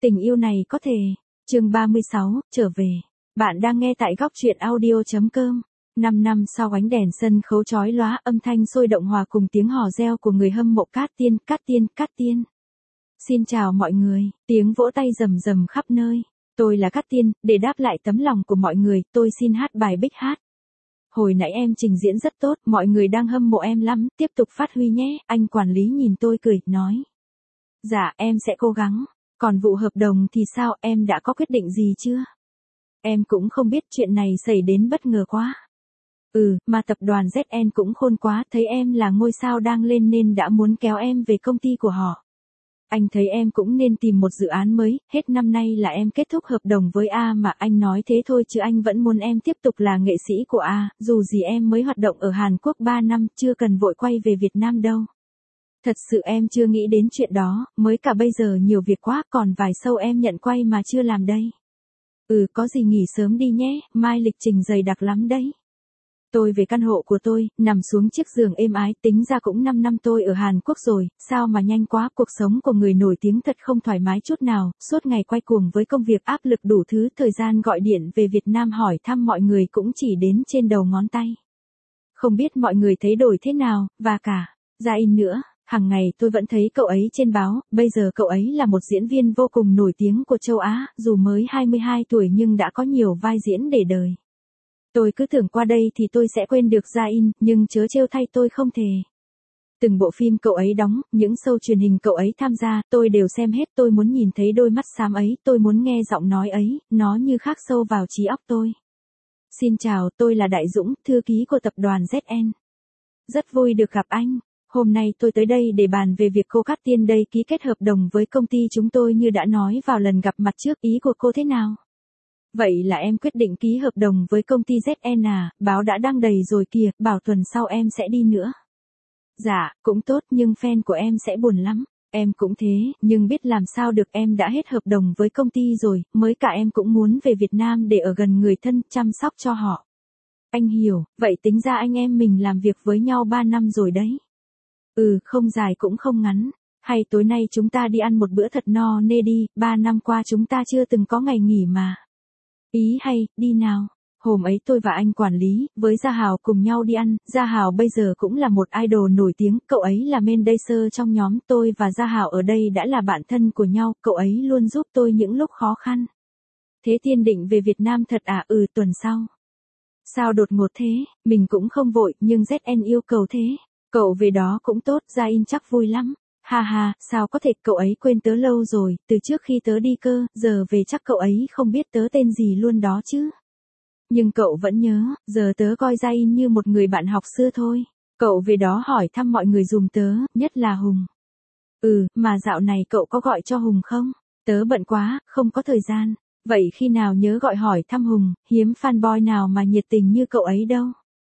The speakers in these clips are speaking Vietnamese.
Tình yêu này có thể. Chương 36, trở về. Bạn đang nghe tại góc truyện audio.com. 5 năm sau ánh đèn sân khấu chói lóa, âm thanh sôi động hòa cùng tiếng hò reo của người hâm mộ Cát Tiên, Cát Tiên, Cát Tiên. Xin chào mọi người, tiếng vỗ tay rầm rầm khắp nơi. Tôi là Cát Tiên, để đáp lại tấm lòng của mọi người, tôi xin hát bài Bích Hát. Hồi nãy em trình diễn rất tốt, mọi người đang hâm mộ em lắm, tiếp tục phát huy nhé. Anh quản lý nhìn tôi cười, nói. Dạ, em sẽ cố gắng. Còn vụ hợp đồng thì sao, em đã có quyết định gì chưa? Em cũng không biết, chuyện này xảy đến bất ngờ quá. Mà tập đoàn ZN cũng khôn quá, thấy em là ngôi sao đang lên nên đã muốn kéo em về công ty của họ. Anh thấy em cũng nên tìm một dự án mới, hết năm nay là em kết thúc hợp đồng với A mà. Anh nói thế thôi chứ anh vẫn muốn em tiếp tục là nghệ sĩ của A, dù gì em mới hoạt động ở Hàn Quốc 3 năm, chưa cần vội quay về Việt Nam đâu. Thật sự em chưa nghĩ đến chuyện đó, mới cả bây giờ nhiều việc quá, còn vài show em nhận quay mà chưa làm đây. Có gì nghỉ sớm đi nhé, mai lịch trình dày đặc lắm đấy. Tôi về căn hộ của tôi, nằm xuống chiếc giường êm ái, tính ra cũng 5 năm tôi ở Hàn Quốc rồi, sao mà nhanh quá, cuộc sống của người nổi tiếng thật không thoải mái chút nào, suốt ngày quay cuồng với công việc, áp lực đủ thứ, thời gian gọi điện về Việt Nam hỏi thăm mọi người cũng chỉ đến trên đầu ngón tay. Không biết mọi người thấy đổi thế nào, và cả Gia In nữa. Hàng ngày tôi vẫn thấy cậu ấy trên báo, bây giờ cậu ấy là một diễn viên vô cùng nổi tiếng của châu Á, dù mới 22 tuổi nhưng đã có nhiều vai diễn để đời. Tôi cứ tưởng qua đây thì tôi sẽ quên được Gia In, nhưng chớ trêu thay tôi không thể. Từng bộ phim cậu ấy đóng, những show truyền hình cậu ấy tham gia, tôi đều xem hết, tôi muốn nhìn thấy đôi mắt xám ấy, tôi muốn nghe giọng nói ấy, nó như khắc sâu vào trí óc tôi. Xin chào, tôi là Đại Dũng, thư ký của tập đoàn ZN. Rất vui được gặp anh. Hôm nay tôi tới đây để bàn về việc cô Cát Tiên đây ký kết hợp đồng với công ty chúng tôi như đã nói vào lần gặp mặt trước, ý của cô thế nào? Vậy là em quyết định ký hợp đồng với công ty ZN à, báo đã đăng đầy rồi kìa, bảo tuần sau em sẽ đi nữa. Dạ, cũng tốt nhưng fan của em sẽ buồn lắm. Em cũng thế, nhưng biết làm sao được, em đã hết hợp đồng với công ty rồi, mới cả em cũng muốn về Việt Nam để ở gần người thân, chăm sóc cho họ. Anh hiểu, vậy tính ra anh em mình làm việc với nhau 3 năm rồi đấy. Không dài cũng không ngắn. Hay tối nay chúng ta đi ăn một bữa thật no nê đi, 3 năm qua chúng ta chưa từng có ngày nghỉ mà. Ý hay, đi nào. Hôm ấy tôi và anh quản lý, với Gia Hào cùng nhau đi ăn, Gia Hào bây giờ cũng là một idol nổi tiếng, cậu ấy là main dancer trong nhóm, tôi và Gia Hào ở đây đã là bạn thân của nhau, cậu ấy luôn giúp tôi những lúc khó khăn. Thế Tiên định về Việt Nam thật à? Tuần sau. Sao đột ngột thế, mình cũng không vội, nhưng ZN yêu cầu thế. Cậu về đó cũng tốt, Gia In chắc vui lắm. Ha ha, sao có thể, cậu ấy quên tớ lâu rồi, từ trước khi tớ đi cơ, giờ về chắc cậu ấy không biết tớ tên gì luôn đó chứ. Nhưng cậu vẫn nhớ, giờ tớ coi Gia In như một người bạn học xưa thôi. Cậu về đó hỏi thăm mọi người giùm tớ, nhất là Hùng. Mà dạo này cậu có gọi cho Hùng không? Tớ bận quá, không có thời gian. Vậy khi nào nhớ gọi hỏi thăm Hùng, hiếm fanboy nào mà nhiệt tình như cậu ấy đâu.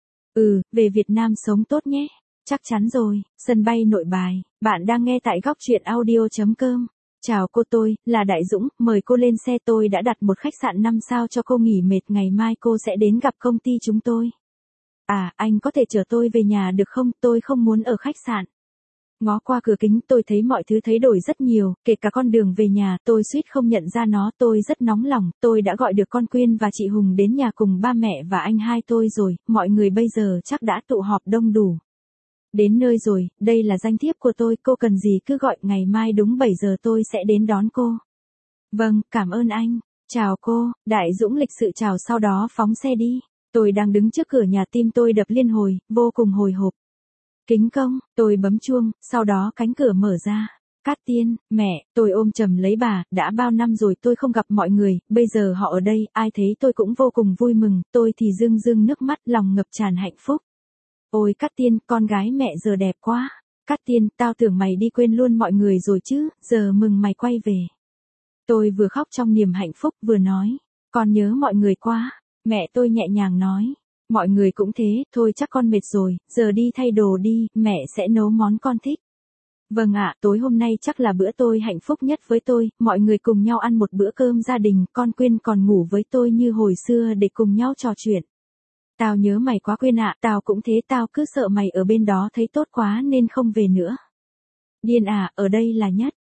Về Việt Nam sống tốt nhé. Chắc chắn rồi, sân bay Nội Bài, bạn đang nghe tại góc truyện audio.com. Chào cô, tôi là Đại Dũng, mời cô lên xe, tôi đã đặt một khách sạn 5 sao cho cô nghỉ mệt, ngày mai cô sẽ đến gặp công ty chúng tôi. À, anh có thể chở tôi về nhà được không, tôi không muốn ở khách sạn. Ngó qua cửa kính tôi thấy mọi thứ thay đổi rất nhiều, kể cả con đường về nhà, tôi suýt không nhận ra nó, tôi rất nóng lòng, tôi đã gọi được con Quyên và chị Hùng đến nhà cùng ba mẹ và anh hai tôi rồi, mọi người bây giờ chắc đã tụ họp đông đủ. Đến nơi rồi, đây là danh thiếp của tôi, cô cần gì cứ gọi, ngày mai đúng 7 giờ tôi sẽ đến đón cô. Vâng, cảm ơn anh. Chào cô, Đại Dũng lịch sự chào sau đó phóng xe đi. Tôi đang đứng trước cửa nhà, tim tôi đập liên hồi, vô cùng hồi hộp. Kính công, tôi bấm chuông, sau đó cánh cửa mở ra. Cát Tiên, mẹ, tôi ôm chầm lấy bà, đã bao năm rồi tôi không gặp mọi người, bây giờ họ ở đây, ai thấy tôi cũng vô cùng vui mừng, tôi thì rưng rưng nước mắt, lòng ngập tràn hạnh phúc. Ôi Cát Tiên, con gái mẹ giờ đẹp quá. Cát Tiên, tao tưởng mày đi quên luôn mọi người rồi chứ, giờ mừng mày quay về. Tôi vừa khóc trong niềm hạnh phúc vừa nói, con nhớ mọi người quá. Mẹ tôi nhẹ nhàng nói, mọi người cũng thế, thôi chắc con mệt rồi, giờ đi thay đồ đi, mẹ sẽ nấu món con thích. Vâng ạ, tối hôm nay chắc là bữa tôi hạnh phúc nhất với tôi, mọi người cùng nhau ăn một bữa cơm gia đình, con Quyên còn ngủ với tôi như hồi xưa để cùng nhau trò chuyện. Tao nhớ mày quá Quyên ạ, tao cũng thế, tao cứ sợ mày ở bên đó thấy tốt quá nên không về nữa. Điên à, ở đây là nhất.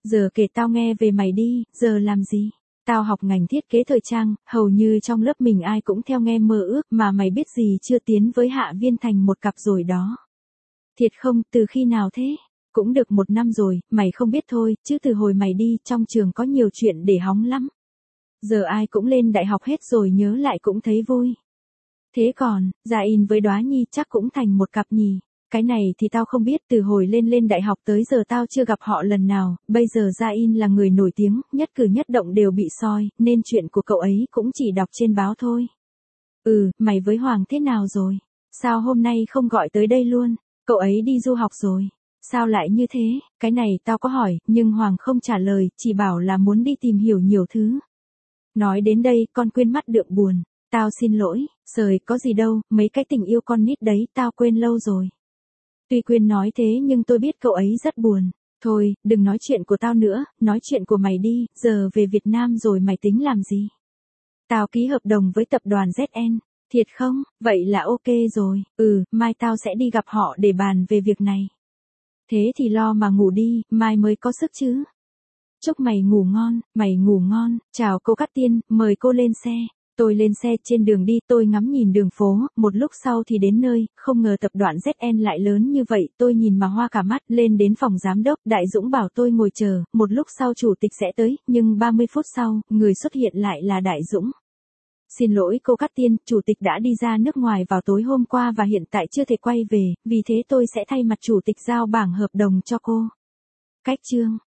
Giờ kể tao nghe về mày đi, giờ làm gì? Tao học ngành thiết kế thời trang, hầu như trong lớp mình ai cũng theo nghe mơ ước mà mày biết gì chưa tiến với Hạ Viên thành một cặp rồi đó. Thiệt không, từ khi nào thế? Cũng được 1 năm rồi, mày không biết thôi, chứ từ hồi mày đi, trong trường có nhiều chuyện để hóng lắm. Giờ ai cũng lên đại học hết rồi nhớ lại cũng thấy vui. Thế còn, Gia In với Đóa Nhi chắc cũng thành một cặp nhỉ? Cái này thì tao không biết, từ hồi lên đại học tới giờ tao chưa gặp họ lần nào, bây giờ Gia In là người nổi tiếng, nhất cử nhất động đều bị soi, nên chuyện của cậu ấy cũng chỉ đọc trên báo thôi. Mày với Hoàng thế nào rồi? Sao hôm nay không gọi tới đây luôn? Cậu ấy đi du học rồi. Sao lại như thế? Cái này tao có hỏi, nhưng Hoàng không trả lời, chỉ bảo là muốn đi tìm hiểu nhiều thứ. Nói đến đây, con quên mắt đượm buồn. Tao xin lỗi, sời có gì đâu, mấy cái tình yêu con nít đấy tao quên lâu rồi. Tuy Quyên nói thế nhưng tôi biết cậu ấy rất buồn. Thôi, đừng nói chuyện của tao nữa, nói chuyện của mày đi, giờ về Việt Nam rồi mày tính làm gì? Tao ký hợp đồng với tập đoàn ZN. Thiệt không? Vậy là ok rồi. Mai tao sẽ đi gặp họ để bàn về việc này. Thế thì lo mà ngủ đi, mai mới có sức chứ. Chúc mày ngủ ngon, chào cô Cát Tiên, mời cô lên xe. Tôi lên xe, trên đường đi tôi ngắm nhìn đường phố, một lúc sau thì đến nơi, không ngờ tập đoàn ZN lại lớn như vậy, tôi nhìn mà hoa cả mắt, lên đến phòng giám đốc, Đại Dũng bảo tôi ngồi chờ, một lúc sau chủ tịch sẽ tới, nhưng 30 phút sau, người xuất hiện lại là Đại Dũng. Xin lỗi cô Cát Tiên, chủ tịch đã đi ra nước ngoài vào tối hôm qua và hiện tại chưa thể quay về, vì thế tôi sẽ thay mặt chủ tịch giao bảng hợp đồng cho cô. Cách chương